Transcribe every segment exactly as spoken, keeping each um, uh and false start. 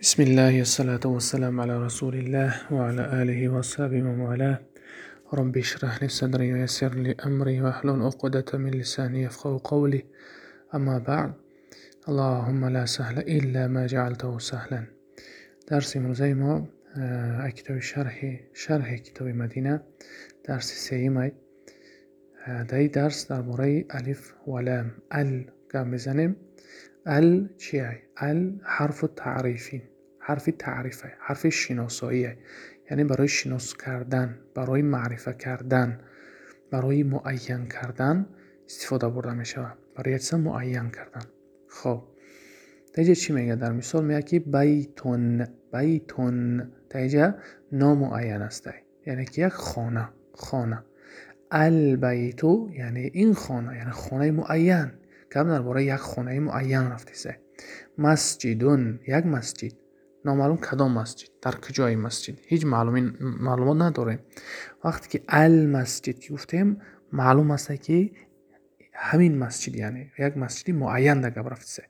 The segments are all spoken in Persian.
بسم الله الصلاة والسلام على رسول الله وعلى آله وصحبه ومن والاه. رب اشرح لي صدري ويسر لي أمري واحلل عقدة من لساني يفقهوا قولي. أما بعد، اللهم لا سهل إلا ما جعلته سهلا. درس امروزه ما اه، کتاب شرح شرح کتاب مدینه درس سیمه ای. در این درس درباره الف و لام ال گام بزنیم. ال چیه؟ ال حرف تعریفی، حرف تعریفه، حرف شناساییه، یعنی برای شناس کردن، برای معرفه کردن، برای معین کردن استفاده برده می شود، برای چیز معین کردن. خب اینجا چی میگه؟ در مثال میگه که بیتون، بیتون در اینجا نامعین است، یعنی که یک خانه، خانه. البیتو یعنی این خانه، یعنی خانه معین، که درباره یک خانه معین رفته. مسجدون یک مسجد، نامعلوم کدام مسجد، در کجای مسجد، هیچ معلومی معلومات نداریم. وقتی که المسجد گفتیم معلوم است که همین مسجد، یعنی یک مسجد معین در گپ رفته.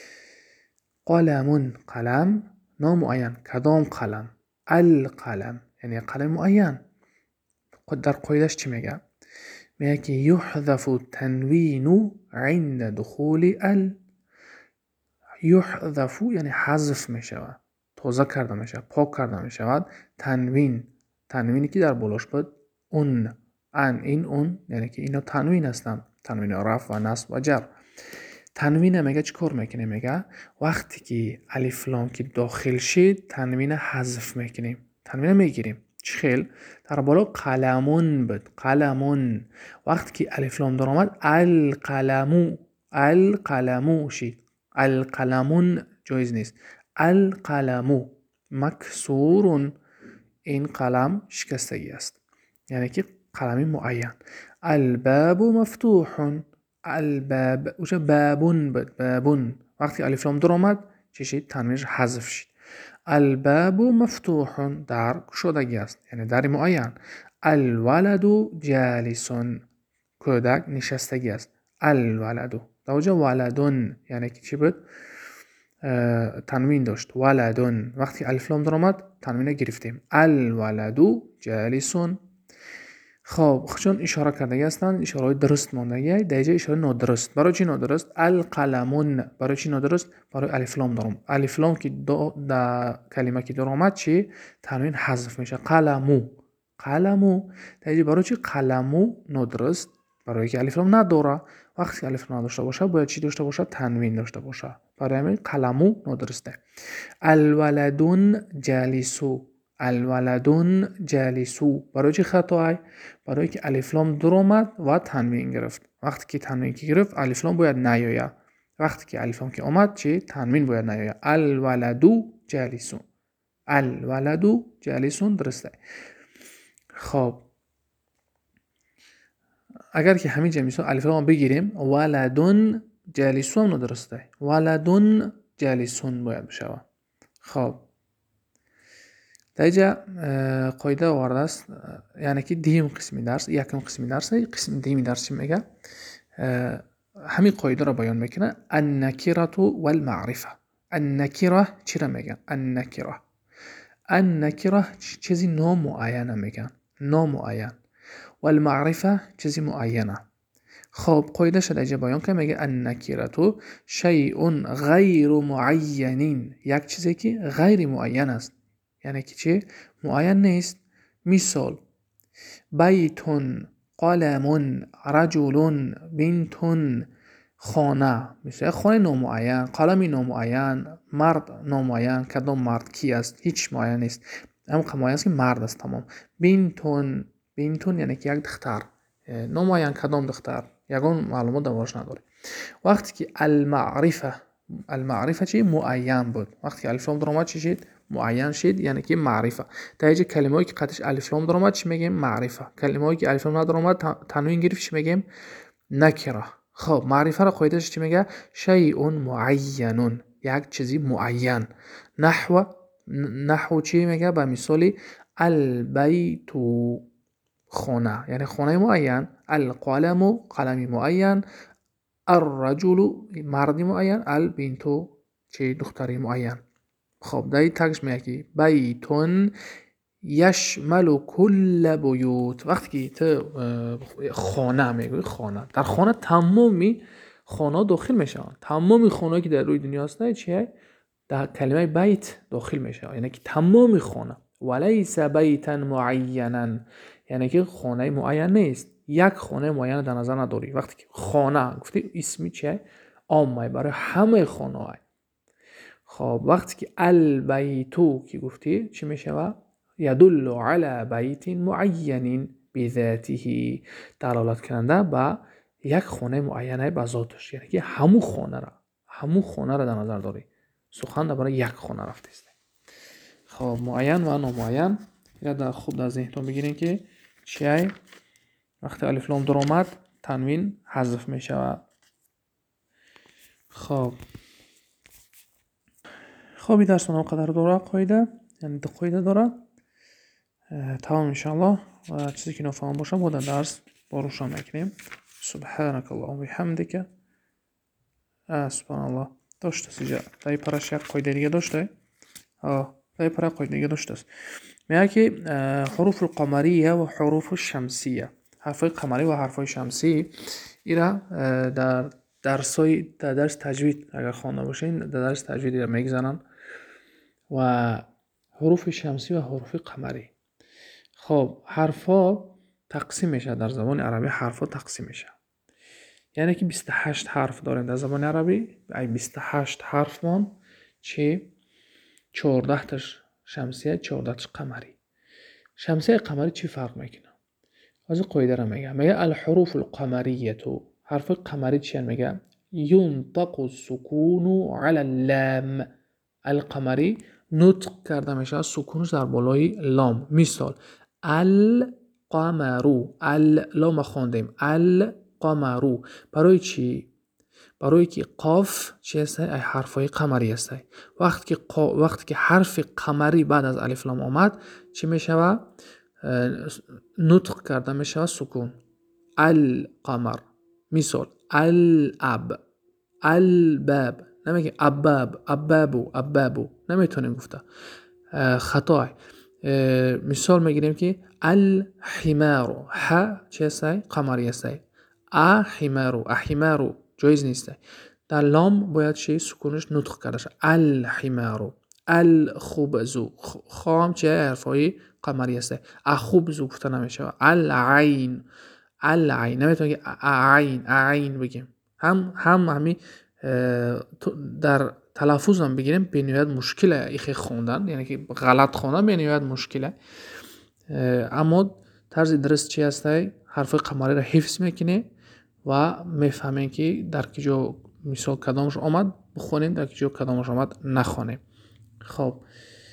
قلمون قلم، نامعین کدام قلم. القلم یعنی قلم معین. در قاعدهش چی میگه؟ میگه که یحذف التنوین عند دخول ال. یحذف یعنی حذف می شود، تازه کرده می شود، پاک کرده می شود. تنوین، تنوینی که در بالاش بود اون، ان، این، اون، یعنی که اینا تنوین هستن، تنوین رفع و نصب و جر. تنوین میگه چی کار میکنه؟ میگه وقتی که الف لام که داخل شد تنوین حذف میکنیم، تنوین میگیریم. چه خیل؟ در بالا قلمون بود، قلمون. وقتی که الف لام در آمد القلمو، القلمو شد. القلمون جایز نیست. القلمو مکسورون، این قلم شکستگی است، یعنی که قلمی معین. الباب مفتوح، الباب اوچه بابون بود، بابون. وقتی الف لام در آمد چی شد؟ تنوینش حذف شد. الباب مفتوح در گشادگی است، یعنی در معین. الولد جالسون کودک نشستگی است. الولد در وجه ولدون یعنی که چی بود؟ تنوین داشت. ولدون وقتی الف لام در آمد تنوین گرفتیم. الولد جالسون. خب چون اشاره کرده هستند، اشاره درست مانده، در اینجا اشاره نادرست. برای چی نادرست؟ القلمون برای چی نادرست؟ برای الف لام دارم. الف لام که در کلمه که در آمد چی؟ تنوین حذف میشه. قلمو، قلمو. در اینجا برای چی قلمو نادرست؟ برای که الف لام نداره. وقتی الف لام نداشته باشه باید چی داشته باشه؟ تنوین داشته باشه. برای همین قلمو نادرسته. الولدون جالسو، الولدون جالسو. برای چی خطایی؟ برای که الف لام در آمد و تنوین گرفت. وقتی که تنوین که گرفت الف لام باید نیاید. وقتی که الف لام که آمد چی؟ تنوین باید نیاید. الولدو جالسون، الولدو جالسون درسته. خب اگر که همین جا مثال الف لام بگیریم ولدون جالسون درسته، ولدون جالسون باید بشه. خب در اینجا قاعده آورده است، یعنی که دیم قسمی درس، یکم قسمی درس، قسم دیمی درس چی میگه؟ همین قاعده را بیان میکنه. النکره والمعرفه. النکره چی را میگن؟ النکره، النکره چیزی نامعینه میگن، نامعین. والمعرفه چیزی معینه. خب قاعده شده اینجا بیان که میگه النکره شیء غیر معین، یک چیزی که غیر معین است، یعنی که چی؟ معین نیست. مثال بیتون، قلمون، رجلون، بنتون. خانه، مثل خانه نامعین، قلمی نامعین، مرد نامعین، کدام مرد کی است؟ هیچ معین نیست. اما معین است که مرد است تمام. بنتون، بنتون یعنی که یک دختر، نامعین کدام دختر، یگان معلومات دربارش نداره. وقتی که المعرفه، المعرفه چی؟ معین بود. وقتی که الف لام در آمد چی شد؟ معین شد، یعنی که معرفه. در اینجا کلمه‌ای که قطعش الف لام در آمد چی میگیم؟ معرفه. کلمه‌ای که الف لام ندار آمد تنوین گرفت چی میگیم؟ نکره. خب معرفه را قاعده‌اش چی میگه؟ شیء معین، یک چیزی معین. نحو، نحو چی میگه؟ به مثال البیت خانه، یعنی خانه معین. القلم قلم معین. الرجل مرد معین. البنت چه دختری معین. خب در این تکش میگه که بیتون یشمل کل بیوت. وقتی که تو خانه میگوی خانه، در خانه تمامی خانه داخل میشه. تمامی خانه که در روی دنیا هست چیه؟ در کلمه بیت داخل میشه، یعنی که تمامی خانه. ولیس بیتا معینا، یعنی که خانه معین نیست، یک خانه معین در نظر نداری. وقتی که خانه گفتی اسمی چیه؟ عامه، برای همه خانه های. خب وقتی که البیتو که گفتی چی میشه؟ و یدل علی بیت معین بذاته، دلالت کننده به یک خانه معینه به ذاتش، یعنی که همو خانه را همو خانه را در نظر داری. سخن درباره یک خانه رفته است. خب معین و نامعین یا در خوب در ذهنتون بگیرین که چیه؟ وقتی الف لام در آمد تنوین حذف میشه. خب خب این درس من قدر داره قاعده، یعنی دو قاعده داره تمام انشاءالله. و چیزی که نفهم باشه با در درس با روشن میکنیم. سبحانك اللهم وبحمدك. سبحان الله داشته سیجا در این پرش یک قاعده دیگه داشته. آه در این پرش قاعده دیگه داشته است. میگه که حروف القمریه و حروف الشمسیه، حرفای قمری و حرفای شمسی، ایرا در درسای در درس تجوید اگر خوانده باشین در درس تجوید ایرا میگذارن. و حروف شمسی و حروف قمری. خب حرفا تقسیم میشه در زبان عربی، حرفا تقسیم میشه، یعنی که بیست و هشت حرف داریم در زبان عربی. ای بیست و هشت حرف من چی؟ چهارده تاش شمسیه، چهارده تاش قمری. شمسیه قمری چی فرق میکنه؟ از قاعده را میگه، میگه الحروف القمریه، تو حرف قمری چی میگه؟ ينطق السكون على اللام. القمری نطق کرده میشه سکونش در بالای لام. مثال القمرو، ال لام خواندیم، القمرو. برای چی؟ برای که قاف چی هست؟ ای حرفای قمری هست. وقتی که قا... وقتی که حرف قمری بعد از الف لام آمد چی میشه؟ نطق کرده میشه سکون. القمر. مثال الاب، الباب. نمیگه اباب، ابابو، ابابو نمیتونیم گفته، خطا. مثال میگیریم که الحمارو، ح چه هست؟ قمری هست. احمارو، احمارو جایز نیست. در لام باید چه سکونش نطق کرده شد. الحمارو، الخبزو، خام چه حرفای قمری هست. اخبزو گفته نمیشه. العین، العین نمیتونیم که عین، عین بگیم. هم هم همین در تلفظ هم بگیریم به نهایت مشکله ایخی خوندن، یعنی که غلط خوندن به نهایت مشکله. اما طرز درست چی هسته؟ حرف قمری را حفظ میکنه و میفهمین که در کجا مثال کدامش آمد بخونیم، در کجا کدامش آمد نخونیم. خب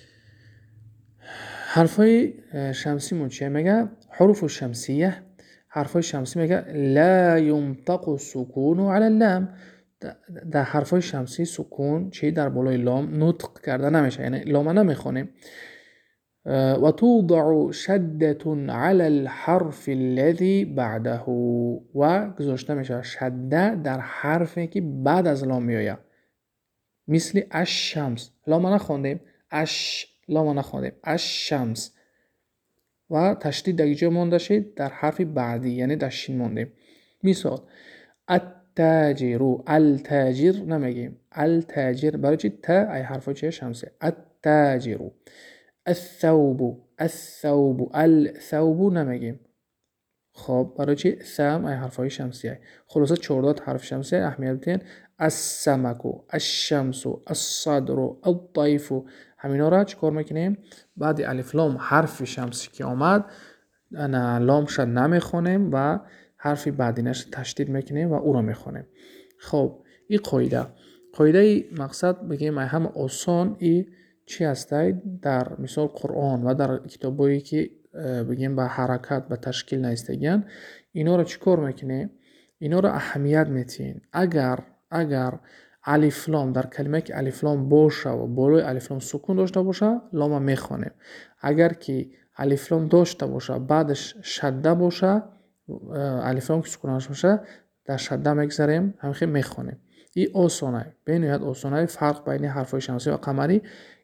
حرفای شمسی مون چیه میگه؟ حروف شمسیه، حرفای شمسی میگه لا ينطق السكون على اللام. در حرفای شمسی سکون چی در بالای لام نطق کرده نمیشه، یعنی لام نمیخونیم. و توضع شدة على الحرف الذي بعده، و گذاشته میشه شده در حرفی که بعد از لام میآید. مثل الشمس، لام نخوندیم، اش لام نخوندیم، الشمس. و تشدید در اینجا مونده شد در حرف بعدی، یعنی در شین موندیم. مثال التاجر، التاجر نمیگیم، التاجر برای چی؟ تا ای حرف چیه؟ شمسه. التاجر. الثوب، الثوب، الثوب نمیگیم. خب برای چی؟ ثم ای حرفای شمسیه. خلاصه چهارده حرف شمسیه اهمیت بدین. السمک، الشمس، الصدر، الضیف. همینا را چیکار میکنیم؟ بعد الف لام حرف شمسی که آمد انا لام شد نمیخونیم و حرف بعدینش تشدید میکنیم و او را میخونیم. خب این قاعده قاعده مقصد بگیم هم آسان ای چی هسته؟ در مثال قرآن و در کتابایی که بگیم با حرکت به تشکیل نیستگن، اینا را چیکار میکنه؟ اینا را اهمیت میتین. اگر اگر الف لام در کلمه که الف لام باشه و بالای الف لام سکون داشته باشه لام میخونیم. اگر که الف لام داشته باشه بعدش شده باشه، الف لام که سکونش باشه در شده میگذاریم، همین میخونیم. این آسانه، به نهایت آسانه فرق بین حرفای شمسی و قمری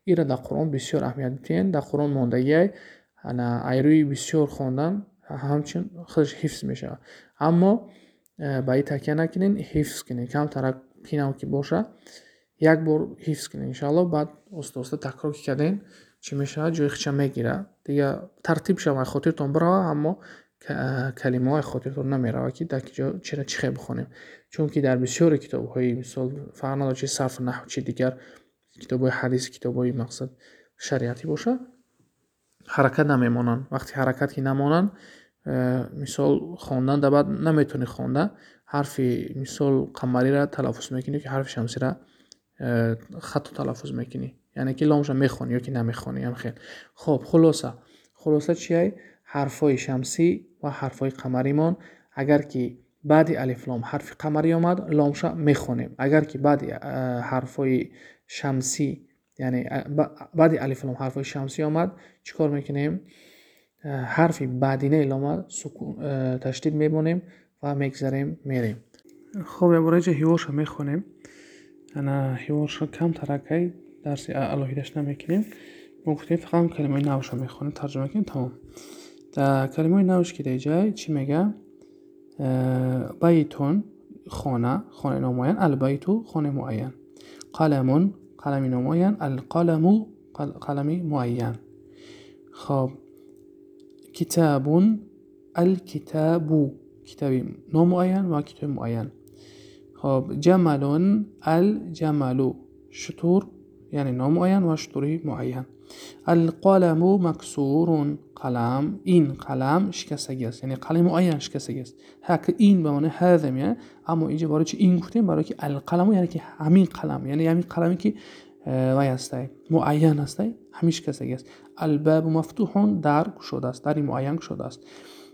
ایره در قرآن بسیار اهمیت میتین. در قرآن موندگی انا ایروی بسیار خوندن همچنین خودش حفظ میشه. اما با این تکیه نکنین، حفظ کنین. کم ترک پینم که باشه یک بار حفظ کنین انشالله. بعد استه استه تکرار کردین چی میشه جای خچه میگیره دیگه. ترتیب شما خاطرتون بره اما کلمه های خاطرتون نمیره که در کجا چرا چی بخونیم. چون که در بسیار کتاب های مثال فرق نداره چه صرف نحو چه دیگر کتاب های حدیث کتاب های مقصد شریعتی باشه حرکت نمیمونن. وقتی حرکت که نمونن مثال خواندن در بعد نمیتونی خونده حرف مثال قمری را تلفظ میکنی که حرف شمسی را خط تلفظ میکنی، یعنی که لامش میخونی یا که نمیخونی هم خیلی خب. خلاصه خلاصه چیه؟ حرفای شمسی و حرفای قمریمان اگر که بعد الف لام حرف قمری آمد لامش میخونیم. اگر که بعد حرفای شمسی یعنی بعد الف لام حرفای شمسی آمد چیکار میکنیم؟ حرفی بعدینه لام سکون تشدید میبونیم و میگذاریم میریم. خب عباره جه هیورش میخونیم. انا هیورش کم ترکی درس الهیدش نمیکنیم. ممکنه فقط کلمه نوش میخونیم ترجمه کنیم تمام. در کلمه نوش که دیجای چی میگه؟ بیتون خانه خانه نمایان، البیتو خانه معین، قلمون قلمی نمایان، القلمو قلمی معین. خب کتابون الکتابو کتابی نامعین و کتاب معین. خب جملون الجملو شطور یعنی نامعین و شطوری معین. القلم مکسور قلم این قلم شکستگی است یعنی قلم معین شکستگی است. حق این به معنی هذا میه اما اینجا برای چی این گفتیم؟ برای که القلم یعنی که همین قلم یعنی همین قلمی که وای است معین است همین شکستگی است. الباب مفتوح در گشوده است در معین گشوده است.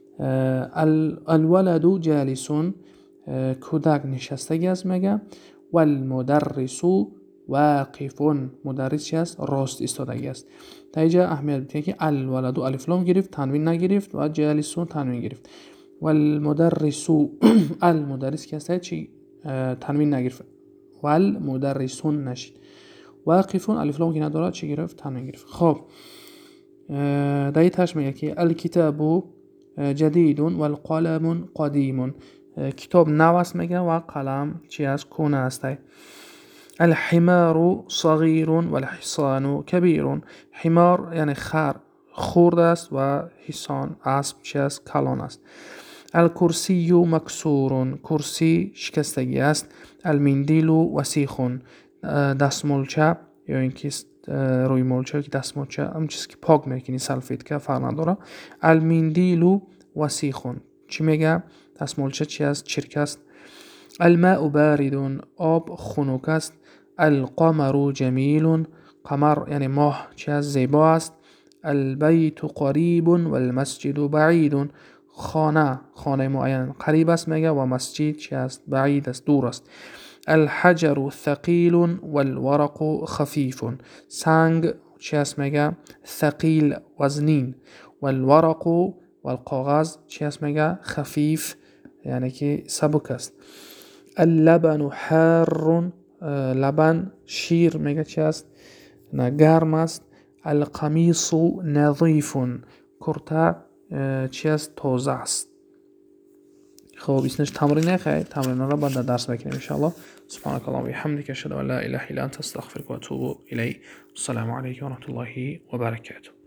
الولد جالسون کودک نشستگی است میگه. والمدرس واقفون مدرس چی است؟ راست ایستادگی است. تا اینجا اهمیت بده که الولد الف لام گرفت تنوین نگرفت و جالسون تنوین گرفت. والمدرس المدرس کی است چی تنوین نگرفت والمدرسون نشید. واقفون الف لام که نداره چی گرفت تنوین گرفت. خب در این تاش میگه که الکتاب جدید والقلم قدیم کتاب نو است میگه و قلم چی است کهنه است. الحمار صغیر والحصان کبیر حمار یعنی خر خرد است و حصان اسب چی است کلان است. الکرسی مکسور کرسی شکستگی است. المندیل وسیخ دستمالچه یا اینکه روی مالچه که دستمالچه هم چیزی که پاک میکنی سلفیت که فرق نداره. المندیل وسیخ چی میگه؟ دستمالچه چی است؟ چرک است. الماء بارد آب خنک است. القمر جمیل قمر یعنی ماه چی است؟ زیبا است. البیت قریب والمسجد بعید خانه خانه معین قریب است میگه و مسجد چی است؟ بعید است دور است. الحجر ثقیل والورق خفیف سنگ چی است میگه؟ ثقیل وزنین. والورق والکاغذ چی است میگه؟ خفیف یعنی که سبک است. اللبن حار لبن شیر میگه چی است؟ نه گرم است. القمیص نظیف کرته چی است؟ تازه است. خب اسمش تمرین خیلی تمرین را بعد درس بکنیم ان شاء الله. سبحانك اللهم وبحمدك اشهد ان لا اله الا انت استغفرك واتوب اليك. السلام عليكم ورحمه الله وبركاته.